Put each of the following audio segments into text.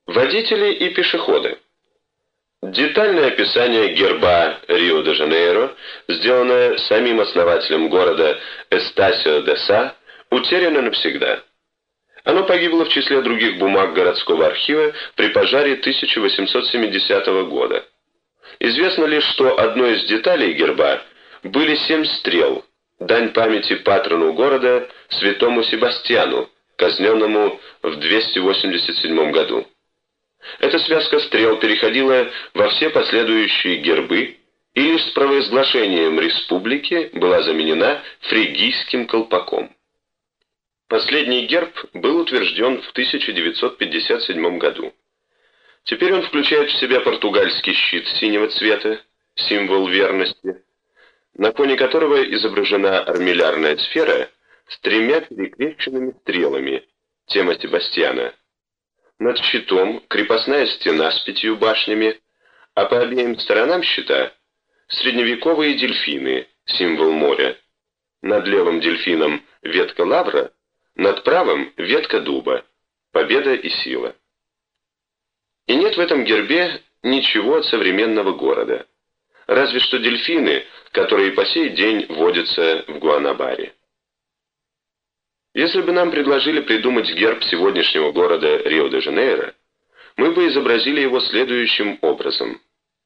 Водители и пешеходы. Детальное описание герба Рио-де-Жанейро, сделанное самим основателем города Эстасио де Са, утеряно навсегда. Оно погибло в числе других бумаг городского архива при пожаре 1870 года. Известно лишь, что одной из деталей герба были 7 стрел, дань памяти патрону города святому Себастьяну, казненному в 287 году. Эта связка стрел переходила во все последующие гербы и лишь с провозглашением республики была заменена фригийским колпаком. Последний герб был утвержден в 1957 году. Теперь он включает в себя португальский щит синего цвета, символ верности, на фоне которого изображена армиллярная сфера с 3 перекрещенными стрелами, тема Себастьяна. Над щитом крепостная стена с 5 башнями, а по обеим сторонам щита средневековые дельфины, символ моря. Над левым дельфином ветка лавра, над правым ветка дуба, победа и сила. И нет в этом гербе ничего от современного города, разве что дельфины, которые по сей день водятся в Гуанабаре. Если бы нам предложили придумать герб сегодняшнего города Рио-де-Жанейро, мы бы изобразили его следующим образом.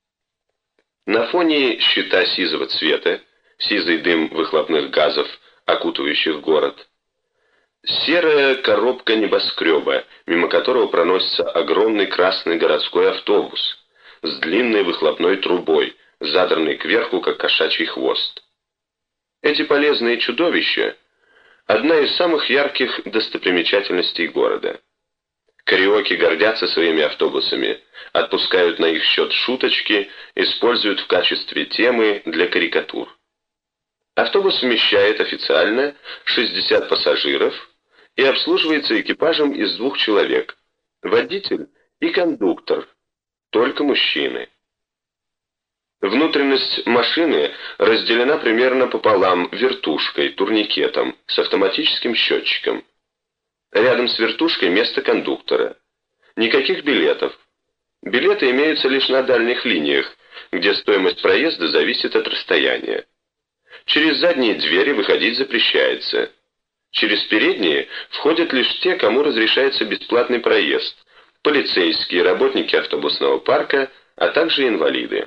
На фоне щита сизого цвета, сизый дым выхлопных газов, окутывающих город, серая коробка небоскреба, мимо которого проносится огромный красный городской автобус с длинной выхлопной трубой, задранной кверху, как кошачий хвост. Эти полезные чудовища – одна из самых ярких достопримечательностей города. Кариоки гордятся своими автобусами, отпускают на их счет шуточки, используют в качестве темы для карикатур. Автобус вмещает официально 60 пассажиров и обслуживается экипажем из 2 человек – водитель и кондуктор, только мужчины. Внутренность машины разделена примерно пополам вертушкой, турникетом, с автоматическим счетчиком. Рядом с вертушкой место кондуктора. Никаких билетов. Билеты имеются лишь на дальних линиях, где стоимость проезда зависит от расстояния. Через задние двери выходить запрещается. Через передние входят лишь те, кому разрешается бесплатный проезд, полицейские, работники автобусного парка, а также инвалиды.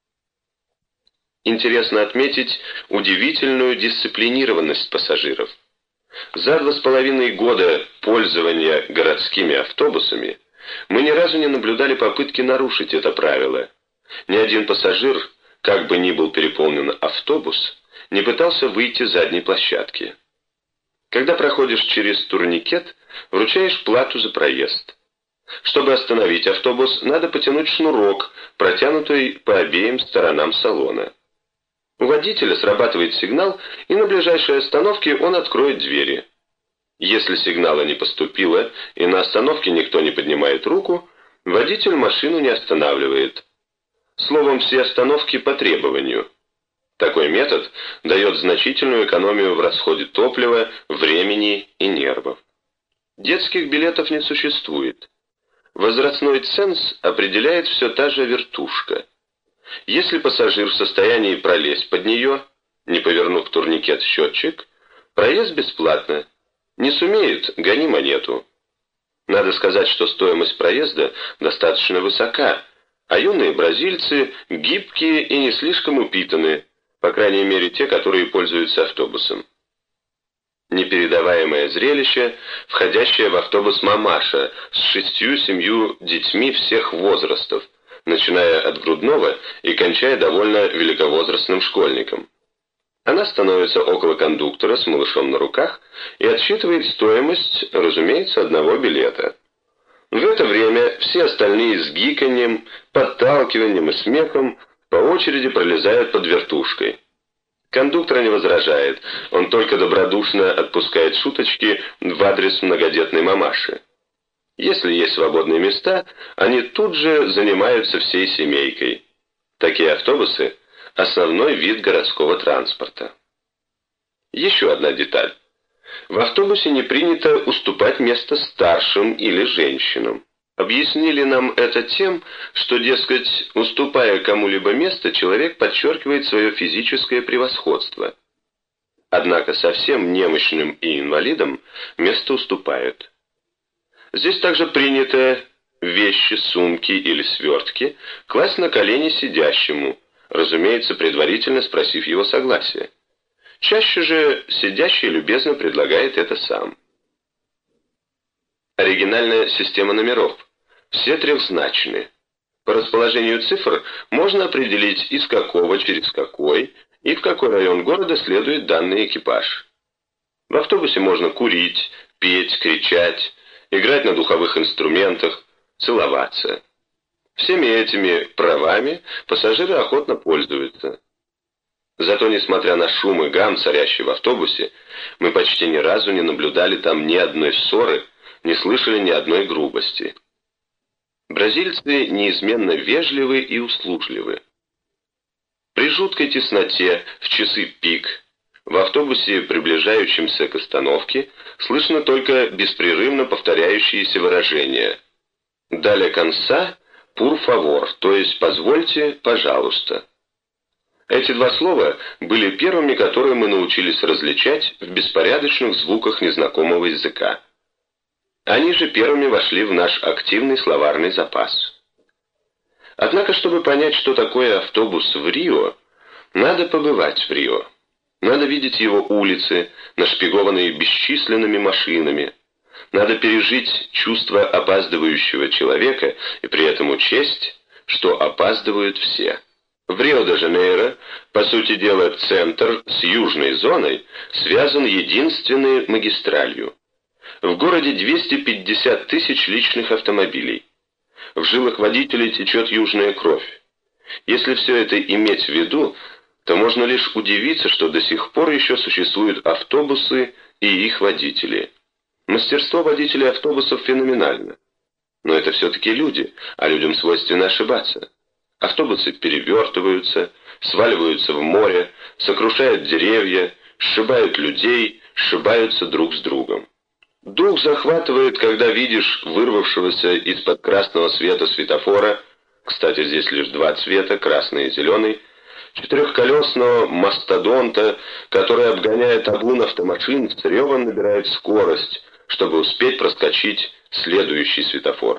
Интересно отметить удивительную дисциплинированность пассажиров. За 2,5 года пользования городскими автобусами мы ни разу не наблюдали попытки нарушить это правило. Ни один пассажир, как бы ни был переполнен автобус, не пытался выйти с задней площадки. Когда проходишь через турникет, вручаешь плату за проезд. Чтобы остановить автобус, надо потянуть шнурок, протянутый по обеим сторонам салона. У водителя срабатывает сигнал, и на ближайшей остановке он откроет двери. Если сигнала не поступило, и на остановке никто не поднимает руку, водитель машину не останавливает. Словом, все остановки по требованию. Такой метод дает значительную экономию в расходе топлива, времени и нервов. Детских билетов не существует. Возрастной ценз определяет все та же вертушка. Если пассажир в состоянии пролезть под нее, не повернув турникет-счетчик, проезд бесплатно. Не сумеет – гони монету. Надо сказать, что стоимость проезда достаточно высока, а юные бразильцы гибкие и не слишком упитаны, по крайней мере те, которые пользуются автобусом. Непередаваемое зрелище, входящее в автобус мамаша с 6-7 детьми всех возрастов, начиная от грудного и кончая довольно великовозрастным школьником. Она становится около кондуктора с малышом на руках и отсчитывает стоимость, разумеется, одного билета. В это время все остальные с гиканьем, подталкиванием и смехом по очереди пролезают под вертушкой. Кондуктор не возражает, он только добродушно отпускает шуточки в адрес многодетной мамаши. Если есть свободные места, они тут же занимаются всей семейкой. Такие автобусы – основной вид городского транспорта. Еще одна деталь. В автобусе не принято уступать место старшим или женщинам. Объяснили нам это тем, что, дескать, уступая кому-либо место, человек подчеркивает свое физическое превосходство. Однако совсем немощным и инвалидам место уступают. Здесь также принято вещи, сумки или свертки класть на колени сидящему, разумеется, предварительно спросив его согласия. Чаще же сидящий любезно предлагает это сам. Оригинальная система номеров. Все трехзначны. По расположению цифр можно определить, из какого через какой и в какой район города следует данный экипаж. В автобусе можно курить, петь, кричать, играть на духовых инструментах, целоваться. Всеми этими правами пассажиры охотно пользуются. Зато, несмотря на шум и гам, царящий в автобусе, мы почти ни разу не наблюдали там ни одной ссоры, не слышали ни одной грубости. Бразильцы неизменно вежливы и услужливы. При жуткой тесноте, в часы пик, в автобусе, приближающемся к остановке, слышно только беспрерывно повторяющиеся выражения «Далее конца, пур фавор», то есть «позвольте, пожалуйста». Эти два слова были первыми, которые мы научились различать в беспорядочных звуках незнакомого языка. Они же первыми вошли в наш активный словарный запас. Однако, чтобы понять, что такое автобус в Рио, надо побывать в Рио. Надо видеть его улицы, нашпигованные бесчисленными машинами. Надо пережить чувство опаздывающего человека и при этом учесть, что опаздывают все. В Рио-де-Жанейро, по сути дела, центр с южной зоной связан единственной магистралью. В городе 250 тысяч личных автомобилей. В жилах водителей течет южная кровь. Если все это иметь в виду, то можно лишь удивиться, что до сих пор еще существуют автобусы и их водители. Мастерство водителей автобусов феноменально. Но это все-таки люди, а людям свойственно ошибаться. Автобусы перевертываются, сваливаются в море, сокрушают деревья, сшибают людей, сшибаются друг с другом. Дух захватывает, когда видишь вырвавшегося из-под красного света светофора, кстати, здесь лишь два цвета, красный и зеленый, четырехколесного мастодонта, который, обгоняя табун автомашин, с ревом набирает скорость, чтобы успеть проскочить следующий светофор.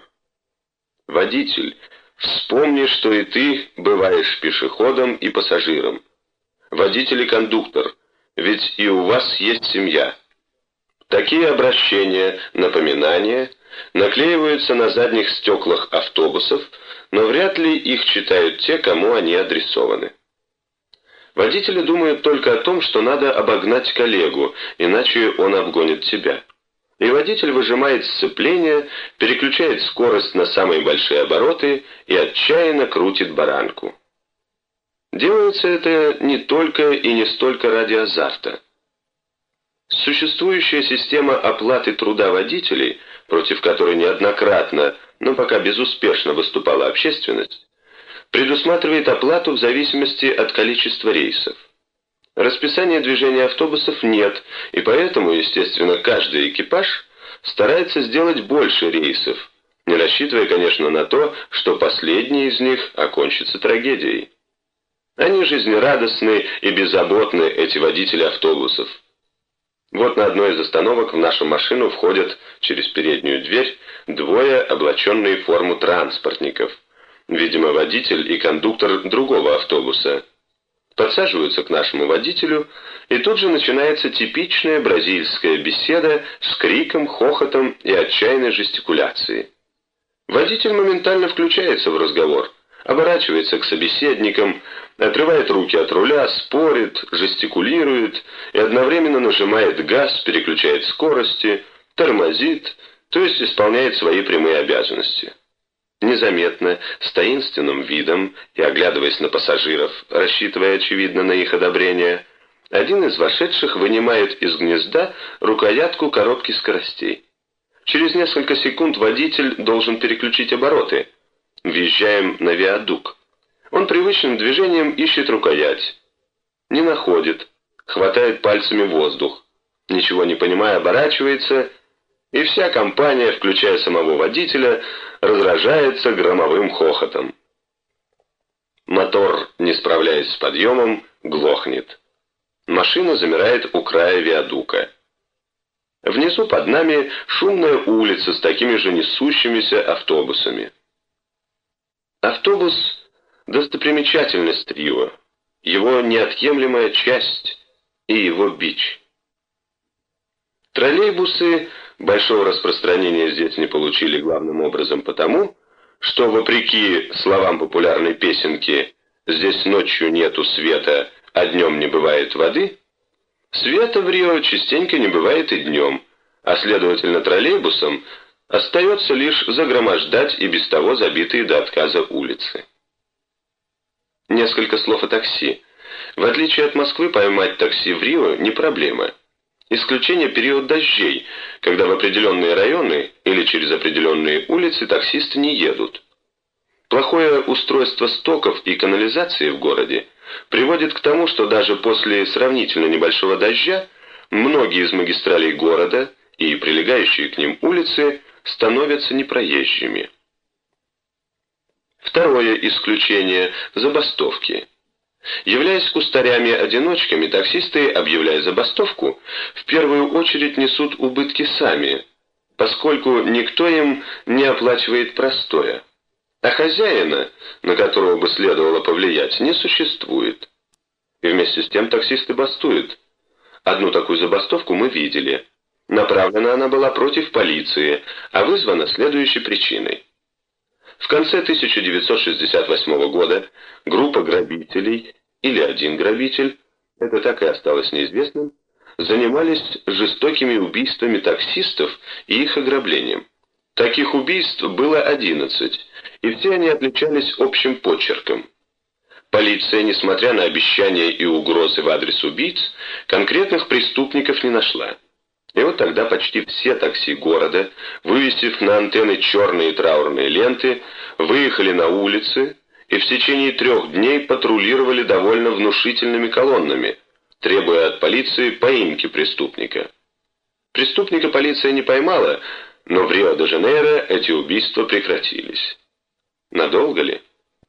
Водитель, вспомни, что и ты бываешь пешеходом и пассажиром. Водитель и кондуктор, ведь и у вас есть семья. Такие обращения, напоминания наклеиваются на задних стеклах автобусов, но вряд ли их читают те, кому они адресованы. Водители думают только о том, что надо обогнать коллегу, иначе он обгонит тебя. И водитель выжимает сцепление, переключает скорость на самые большие обороты и отчаянно крутит баранку. Делается это не только и не столько ради азарта. Существующая система оплаты труда водителей, против которой неоднократно, но пока безуспешно выступала общественность, предусматривает оплату в зависимости от количества рейсов. Расписания движения автобусов нет, и поэтому, естественно, каждый экипаж старается сделать больше рейсов, не рассчитывая, конечно, на то, что последний из них окончится трагедией. Они жизнерадостны и беззаботны, эти водители автобусов. Вот на одной из остановок в нашу машину входят через переднюю дверь двое, облаченные в форму транспортников, видимо, водитель и кондуктор другого автобуса. Подсаживаются к нашему водителю, и тут же начинается типичная бразильская беседа с криком, хохотом и отчаянной жестикуляцией. Водитель моментально включается в разговор, оборачивается к собеседникам, отрывает руки от руля, спорит, жестикулирует и одновременно нажимает газ, переключает скорости, тормозит, то есть исполняет свои прямые обязанности. Незаметно, с таинственным видом и оглядываясь на пассажиров, рассчитывая, очевидно, на их одобрение, один из вошедших вынимает из гнезда рукоятку коробки скоростей. Через несколько секунд водитель должен переключить обороты. Въезжаем на виадук. Он привычным движением ищет рукоять. Не находит. Хватает пальцами воздух. Ничего не понимая, оборачивается и вся компания, включая самого водителя, разражается громовым хохотом. Мотор, не справляясь с подъемом, глохнет. Машина замирает у края виадука. Внизу под нами шумная улица с такими же несущимися автобусами. Автобус – достопримечательность Рио, его неотъемлемая часть и его бич. Троллейбусы большого распространения здесь не получили главным образом потому, что, вопреки словам популярной песенки «Здесь ночью нету света, а днем не бывает воды», света в Рио частенько не бывает и днем, а следовательно троллейбусам остается лишь загромождать и без того забитые до отказа улицы. Несколько слов о такси. В отличие от Москвы, поймать такси в Рио не проблема. Исключение период дождей, когда в определенные районы или через определенные улицы таксисты не едут. Плохое устройство стоков и канализации в городе приводит к тому, что даже после сравнительно небольшого дождя многие из магистралей города и прилегающие к ним улицы становятся непроезжими. Второе исключение – забастовки. Являясь кустарями-одиночками, таксисты, объявляя забастовку, в первую очередь несут убытки сами, поскольку никто им не оплачивает простоя. А хозяина, на которого бы следовало повлиять, не существует. И вместе с тем таксисты бастуют. Одну такую забастовку мы видели. Направлена она была против полиции, а вызвана следующей причиной. В конце 1968 года группа грабителей, или один грабитель, это так и осталось неизвестным, занимались жестокими убийствами таксистов и их ограблением. Таких убийств было 11, и все они отличались общим почерком. Полиция, несмотря на обещания и угрозы в адрес убийц, конкретных преступников не нашла. И вот тогда почти все такси города, вывесив на антенны черные траурные ленты, выехали на улицы и в течение 3 дней патрулировали довольно внушительными колоннами, требуя от полиции поимки преступника. Преступника полиция не поймала, но в Рио-де-Жанейро эти убийства прекратились. Надолго ли?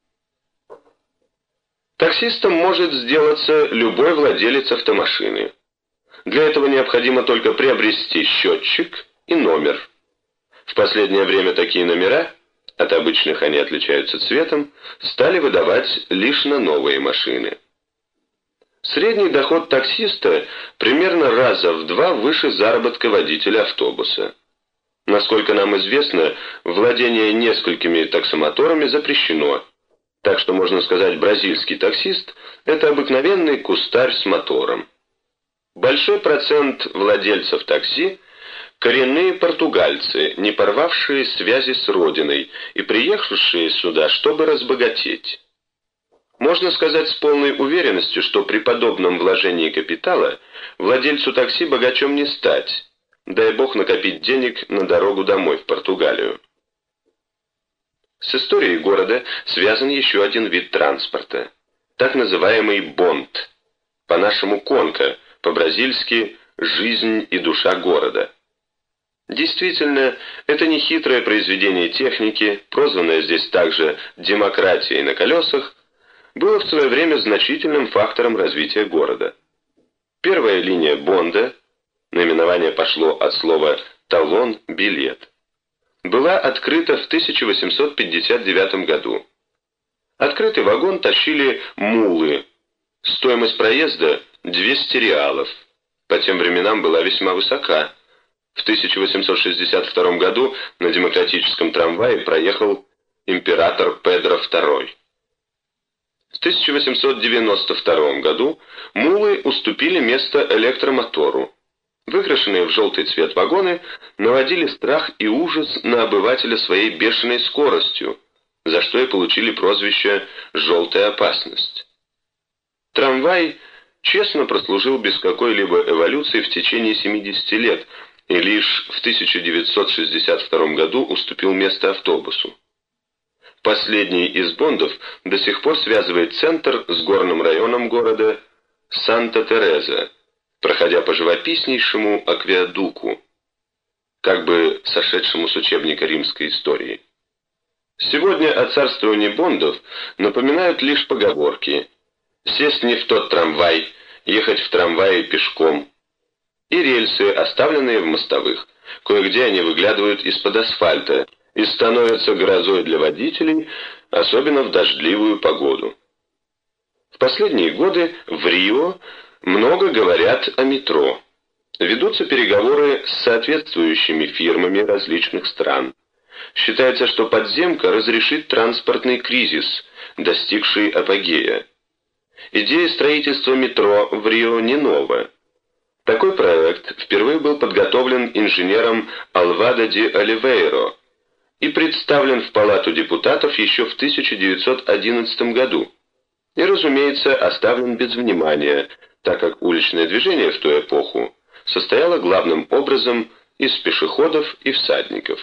Таксистом может сделаться любой владелец автомашины. Для этого необходимо только приобрести счетчик и номер. В последнее время такие номера, от обычных они отличаются цветом, стали выдавать лишь на новые машины. Средний доход таксиста примерно раза в 2 выше заработка водителя автобуса. Насколько нам известно, владение несколькими таксомоторами запрещено, так что можно сказать, бразильский таксист – это обыкновенный кустарь с мотором. Большой процент владельцев такси – коренные португальцы, не порвавшие связи с родиной и приехавшие сюда, чтобы разбогатеть. Можно сказать с полной уверенностью, что при подобном вложении капитала владельцу такси богачом не стать, дай бог накопить денег на дорогу домой в Португалию. С историей города связан еще один вид транспорта, так называемый бонд, по-нашему конка, по-бразильски «жизнь и душа города». Действительно, это нехитрое произведение техники, прозванное здесь также «демократией на колесах», было в свое время значительным фактором развития города. Первая линия бонда, наименование пошло от слова «талон», «билет», была открыта в 1859 году. Открытый вагон тащили мулы. Стоимость проезда – 200 реалов. По тем временам была весьма высока. В 1862 году на демократическом трамвае проехал император Педро II. В 1892 году мулы уступили место электромотору. Выкрашенные в желтый цвет вагоны наводили страх и ужас на обывателя своей бешеной скоростью, за что и получили прозвище «желтая опасность». Трамвай честно прослужил без какой-либо эволюции в течение 70 лет и лишь в 1962 году уступил место автобусу. Последний из бондов до сих пор связывает центр с горным районом города Санта-Тереза, проходя по живописнейшему акведуку. как бы сошедшему с учебника римской истории. Сегодня о царствовании Бондов напоминают лишь поговорки: сесть не в тот трамвай, ехать в трамвае пешком, и рельсы, оставленные в мостовых. Кое-где они выглядывают из-под асфальта и становятся грозой для водителей, особенно в дождливую погоду. В последние годы в Рио много говорят о метро. Ведутся переговоры с соответствующими фирмами различных стран. Считается, что подземка разрешит транспортный кризис, достигший апогея. Идея строительства метро в Рио не нова. Такой проект впервые был подготовлен инженером Алвадо де Оливейро и представлен в Палату депутатов еще в 1911 году. И, разумеется, оставлен без внимания, так как уличное движение в ту эпоху состояло главным образом из пешеходов и всадников.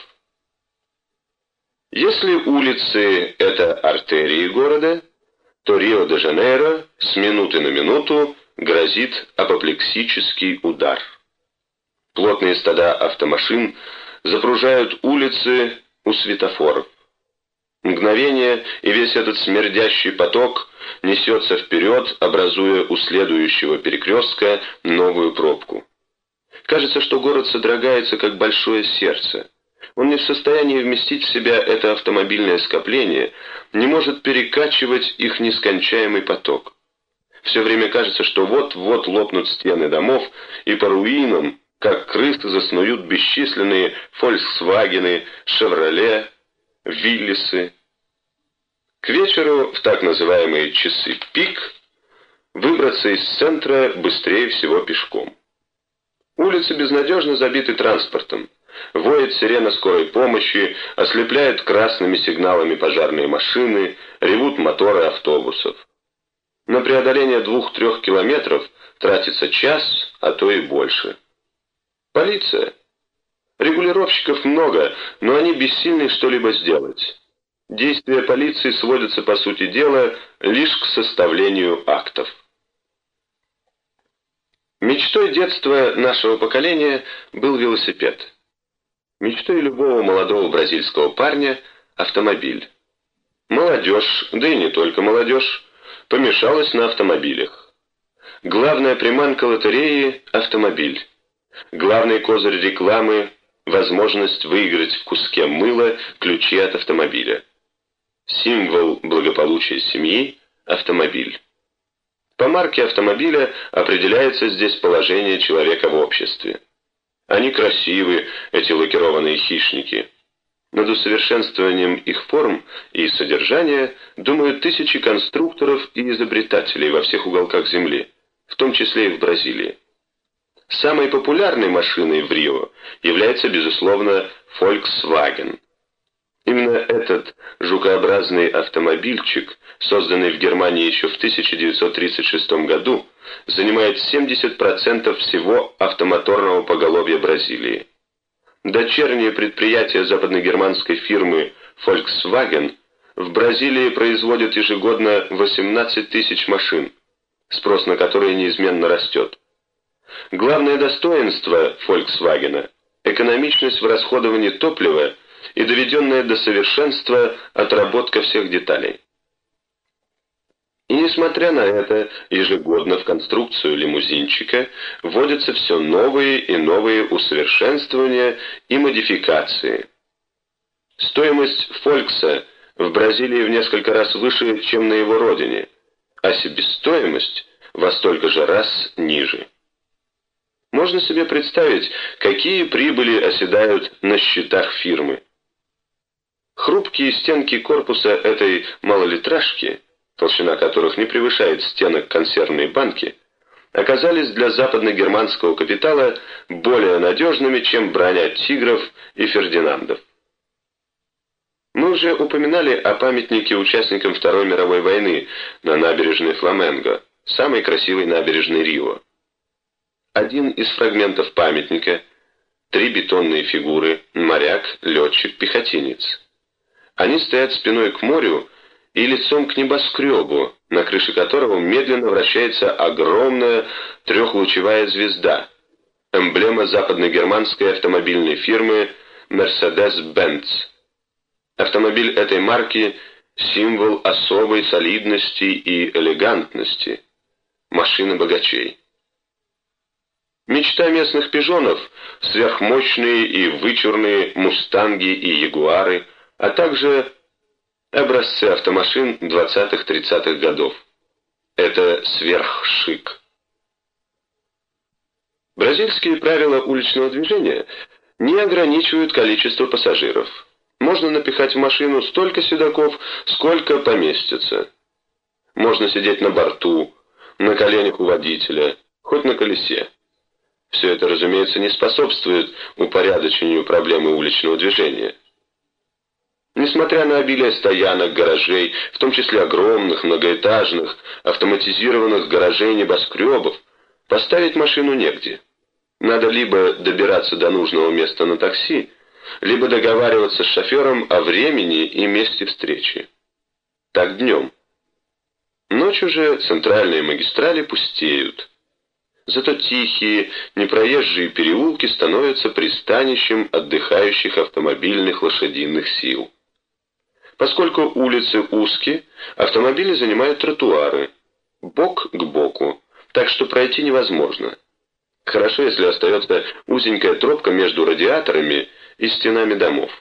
Если улицы – это артерии города, то Рио-де-Жанейро с минуты на минуту грозит апоплексический удар. Плотные стада автомашин запружают улицы у светофоров. Мгновение, и весь этот смердящий поток несется вперед, образуя у следующего перекрестка новую пробку. Кажется, что город содрогается, как большое сердце. Он не в состоянии вместить в себя это автомобильное скопление, не может перекачивать их нескончаемый поток. Все время кажется, что вот-вот лопнут стены домов, и по руинам, как крысы, заснуют бесчисленные «Фольксвагены», «Шевроле», «Виллисы». К вечеру, в так называемые часы пик, выбраться из центра быстрее всего пешком. Улицы безнадежно забиты транспортом. Воет сирена скорой помощи, ослепляют красными сигналами пожарные машины, ревут моторы автобусов. На преодоление 2-3 километров тратится час, а то и больше. Полиция. Регулировщиков много, но они бессильны что-либо сделать. Действия полиции сводятся, по сути дела, лишь к составлению актов. Мечтой детства нашего поколения был велосипед. Мечтой любого молодого бразильского парня – автомобиль. Молодежь, да и не только молодежь, помешалась на автомобилях. Главная приманка лотереи – автомобиль. Главный козырь рекламы – возможность выиграть в куске мыла ключи от автомобиля. Символ благополучия семьи – автомобиль. По марке автомобиля определяется здесь положение человека в обществе. Они красивы, эти лакированные хищники. Над усовершенствованием их форм и содержания думают тысячи конструкторов и изобретателей во всех уголках Земли, в том числе и в Бразилии. Самой популярной машиной в Рио является, безусловно, Volkswagen. Именно этот жукообразный автомобильчик, созданный в Германии еще в 1936 году, занимает 70% всего автомоторного поголовья Бразилии. Дочернее предприятие западногерманской фирмы Volkswagen в Бразилии производит ежегодно 18 тысяч машин, спрос на которые неизменно растет. Главное достоинство Volkswagen – экономичность в расходовании топлива и доведенная до совершенства отработка всех деталей. И несмотря на это, ежегодно в конструкцию лимузинчика вводятся все новые и новые усовершенствования и модификации. Стоимость «Фолькса» в Бразилии в несколько раз выше, чем на его родине, а себестоимость во столько же раз ниже. Можно себе представить, какие прибыли оседают на счетах фирмы. Хрупкие стенки корпуса этой малолитражки, толщина которых не превышает стенок консервной банки, оказались для западногерманского капитала более надежными, чем броня тигров и Фердинандов. Мы уже упоминали о памятнике участникам Второй мировой войны на набережной Фламенго, самой красивой набережной Рио. Один из фрагментов памятника – 3 бетонные фигуры – моряк, летчик, пехотинец. Они стоят спиной к морю и лицом к небоскребу, на крыше которого медленно вращается огромная трехлучевая звезда, эмблема западногерманской автомобильной фирмы Mercedes-Benz. Автомобиль этой марки – символ особой солидности и элегантности, машина богачей. Мечта местных пижонов – сверхмощные и вычурные мустанги и ягуары, а также образцы автомашин 20-30-х годов. Это сверхшик. Бразильские правила уличного движения не ограничивают количество пассажиров. Можно напихать в машину столько седаков, сколько поместится. Можно сидеть на борту, на коленях у водителя, хоть на колесе. Все это, разумеется, не способствует упорядочению проблемы уличного движения. Несмотря на обилие стоянок, гаражей, в том числе огромных, многоэтажных, автоматизированных гаражей небоскребов, поставить машину негде. Надо либо добираться до нужного места на такси, либо договариваться с шофером о времени и месте встречи. Так днем. Ночью же центральные магистрали пустеют. Зато тихие, непроезжие переулки становятся пристанищем отдыхающих автомобильных лошадиных сил. Поскольку улицы узкие, автомобили занимают тротуары, бок к боку, так что пройти невозможно. Хорошо, если остается узенькая тропка между радиаторами и стенами домов.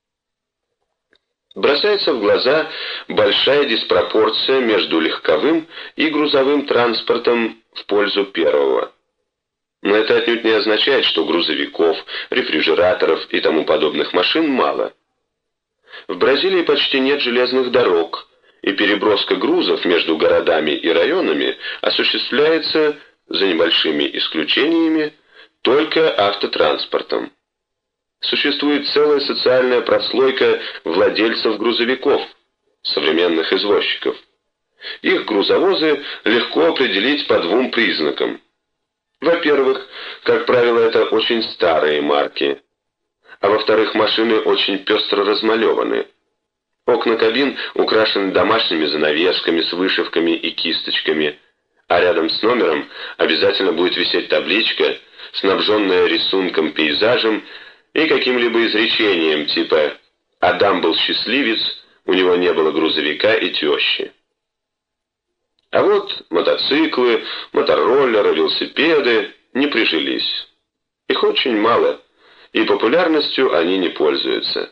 Бросается в глаза большая диспропорция между легковым и грузовым транспортом в пользу первого. Но это отнюдь не означает, что грузовиков, рефрижераторов и тому подобных машин мало. В Бразилии почти нет железных дорог, и переброска грузов между городами и районами осуществляется, за небольшими исключениями, только автотранспортом. Существует целая социальная прослойка владельцев грузовиков, современных извозчиков. Их грузовозы легко определить по двум признакам. Во-первых, как правило, это очень старые марки, а во-вторых, машины очень пестро размалеваны. Окна кабин украшены домашними занавесками с вышивками и кисточками, а рядом с номером обязательно будет висеть табличка, снабженная рисунком, пейзажем и каким-либо изречением типа «Адам был счастливец, у него не было грузовика и тещи». А вот мотоциклы, мотороллеры, велосипеды не прижились. Их очень мало, и популярностью они не пользуются.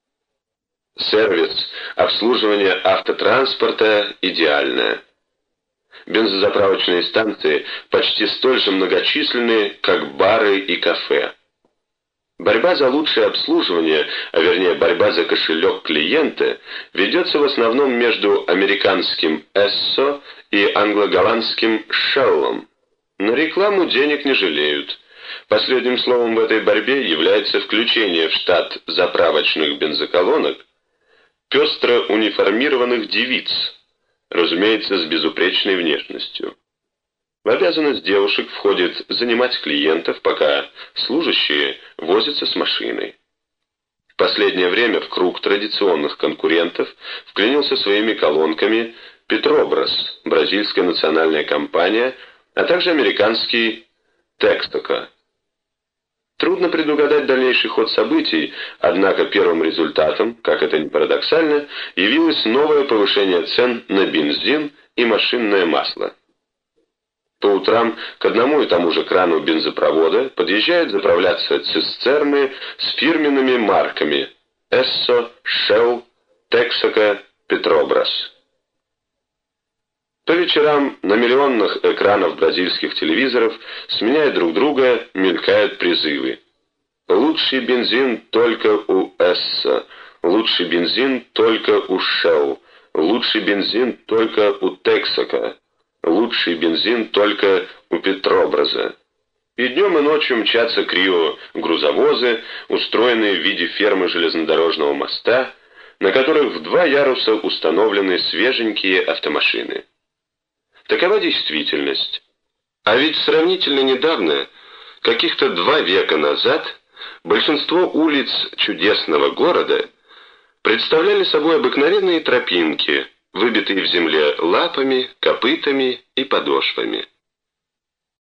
Сервис, обслуживание автотранспорта идеальное. Бензозаправочные станции почти столь же многочисленны, как бары и кафе. Борьба за лучшее обслуживание, а вернее борьба за кошелек клиента, ведется в основном между американским Esso и англо-голландским Shell'ом. На рекламу денег не жалеют. Последним словом в этой борьбе является включение в штат заправочных бензоколонок пестро униформированных девиц, разумеется, с безупречной внешностью. В обязанность девушек входит занимать клиентов, пока служащие возятся с машиной. В последнее время в круг традиционных конкурентов вклинился своими колонками Petrobras, бразильская национальная компания, а также американский Texaco. Трудно предугадать дальнейший ход событий, однако первым результатом, как это ни парадоксально, явилось новое повышение цен на бензин и машинное масло. По утрам к одному и тому же крану бензопровода подъезжают заправляться цистерны с фирменными марками Esso, Shell, Texaco, Petrobras. По вечерам на миллионных экранах бразильских телевизоров, сменяя друг друга, мелькают призывы. Лучший бензин только у Esso, лучший бензин только у Shell, лучший бензин только у Texaco, лучший бензин только у Петробраза. И днем и ночью мчатся к Рио грузовозы, устроенные в виде фермы железнодорожного моста, на которых в 2 яруса установлены свеженькие автомашины. Такова действительность. А ведь сравнительно недавно, каких-то 2 века назад, большинство улиц чудесного города представляли собой обыкновенные тропинки, выбитые в земле лапами, копытами и подошвами.